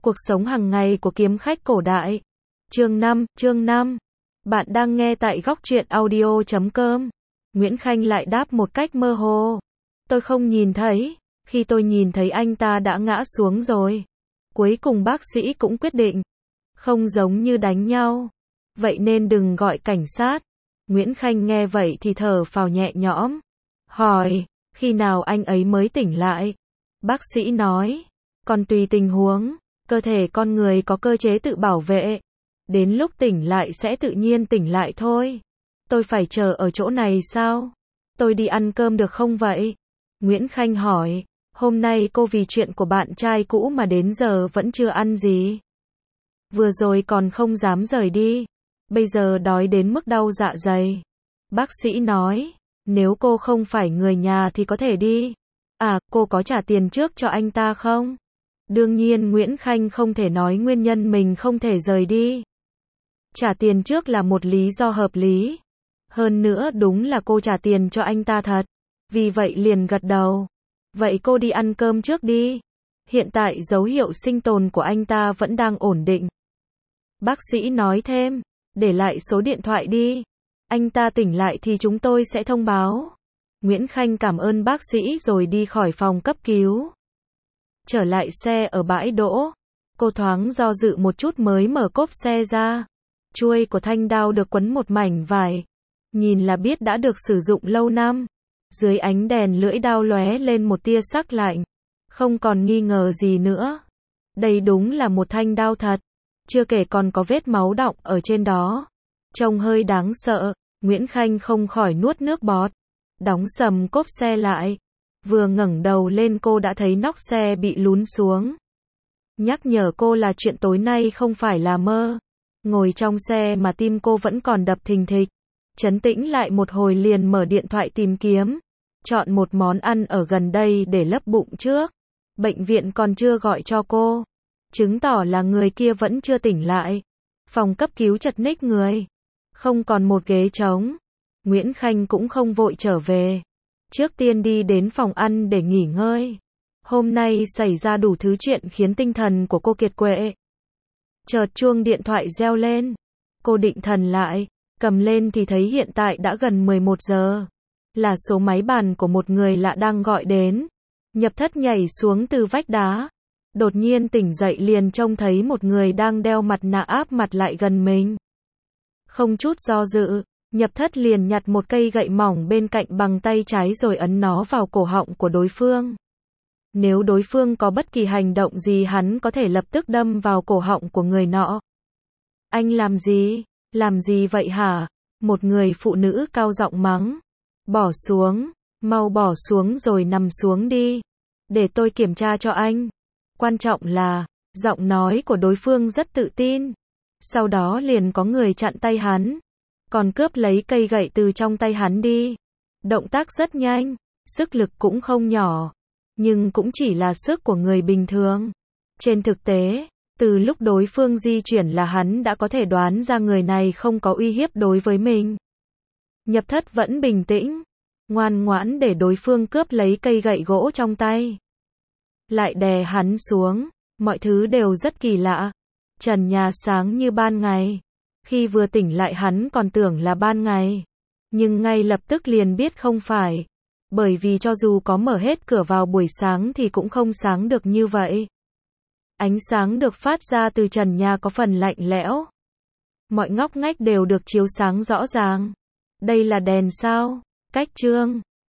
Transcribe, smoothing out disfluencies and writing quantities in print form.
Cuộc sống hàng ngày của kiếm khách cổ đại. Chương 5. Bạn đang nghe tại góc truyện audio.com. Nguyễn Khanh lại đáp một cách mơ hồ. Tôi không nhìn thấy, khi tôi nhìn thấy anh ta đã ngã xuống rồi. Cuối cùng bác sĩ cũng quyết định, không giống như đánh nhau, vậy nên đừng gọi cảnh sát. Nguyễn Khanh nghe vậy thì thở phào nhẹ nhõm. Hỏi, khi nào anh ấy mới tỉnh lại? Bác sĩ nói, còn tùy tình huống, cơ thể con người có cơ chế tự bảo vệ. Đến lúc tỉnh lại sẽ tự nhiên tỉnh lại thôi. Tôi phải chờ ở chỗ này sao? Tôi đi ăn cơm được không vậy? Nguyễn Khanh hỏi, hôm nay cô vì chuyện của bạn trai cũ mà đến giờ vẫn chưa ăn gì. Vừa rồi còn không dám rời đi, bây giờ đói đến mức đau dạ dày. Bác sĩ nói, nếu cô không phải người nhà thì có thể đi. À, cô có trả tiền trước cho anh ta không? Đương nhiên Nguyễn Khanh không thể nói nguyên nhân mình không thể rời đi. Trả tiền trước là một lý do hợp lý. Hơn nữa đúng là cô trả tiền cho anh ta thật. Vì vậy liền gật đầu. Vậy cô đi ăn cơm trước đi. Hiện tại dấu hiệu sinh tồn của anh ta vẫn đang ổn định. Bác sĩ nói thêm, để lại số điện thoại đi. Anh ta tỉnh lại thì chúng tôi sẽ thông báo. Nguyễn Khanh cảm ơn bác sĩ rồi đi khỏi phòng cấp cứu. Trở lại xe ở bãi đỗ, cô thoáng do dự một chút mới mở cốp xe ra. Chuôi của thanh đao được quấn một mảnh vải, nhìn là biết đã được sử dụng lâu năm. Dưới ánh đèn lưỡi đao lóe lên một tia sắc lạnh, không còn nghi ngờ gì nữa. Đây đúng là một thanh đao thật, chưa kể còn có vết máu đọng ở trên đó. Trông hơi đáng sợ, Nguyễn Khanh không khỏi nuốt nước bọt. Đóng sầm cốp xe lại, vừa ngẩng đầu lên cô đã thấy nóc xe bị lún xuống. Nhắc nhở cô là chuyện tối nay không phải là mơ. Ngồi trong xe mà tim cô vẫn còn đập thình thịch. Trấn tĩnh lại một hồi liền mở điện thoại tìm kiếm. Chọn một món ăn ở gần đây để lấp bụng trước. Bệnh viện còn chưa gọi cho cô, chứng tỏ là người kia vẫn chưa tỉnh lại. Phòng cấp cứu chật ních người, không còn một ghế trống. Nguyễn Khanh cũng không vội trở về. Trước tiên đi đến phòng ăn để nghỉ ngơi. Hôm nay xảy ra đủ thứ chuyện khiến tinh thần của cô kiệt quệ. Chợt chuông điện thoại reo lên. Cô định thần lại, cầm lên thì thấy hiện tại đã gần 11 giờ. Là số máy bàn của một người lạ đang gọi đến. Nhập thất nhảy xuống từ vách đá. Đột nhiên tỉnh dậy liền trông thấy một người đang đeo mặt nạ áp mặt lại gần mình. Không chút do dự, Nhập thất liền nhặt một cây gậy mỏng bên cạnh bằng tay trái rồi ấn nó vào cổ họng của đối phương. Nếu đối phương có bất kỳ hành động gì hắn có thể lập tức đâm vào cổ họng của người nọ. Anh làm gì? Làm gì vậy hả? Một người phụ nữ cao giọng mắng. Bỏ xuống, mau bỏ xuống rồi nằm xuống đi. Để tôi kiểm tra cho anh. Quan trọng là, giọng nói của đối phương rất tự tin. Sau đó liền có người chặn tay hắn. Còn cướp lấy cây gậy từ trong tay hắn đi. Động tác rất nhanh, sức lực cũng không nhỏ. Nhưng cũng chỉ là sức của người bình thường. Trên thực tế, từ lúc đối phương di chuyển là hắn đã có thể đoán ra người này không có uy hiếp đối với mình. Nhập thất vẫn bình tĩnh, ngoan ngoãn để đối phương cướp lấy cây gậy gỗ trong tay. Lại đè hắn xuống, mọi thứ đều rất kỳ lạ. Trần nhà sáng như ban ngày. Khi vừa tỉnh lại hắn còn tưởng là ban ngày. Nhưng ngay lập tức liền biết không phải. Bởi vì cho dù có mở hết cửa vào buổi sáng thì cũng không sáng được như vậy. Ánh sáng được phát ra từ trần nhà có phần lạnh lẽo. Mọi ngóc ngách đều được chiếu sáng rõ ràng. Đây là đèn sao? Cách chương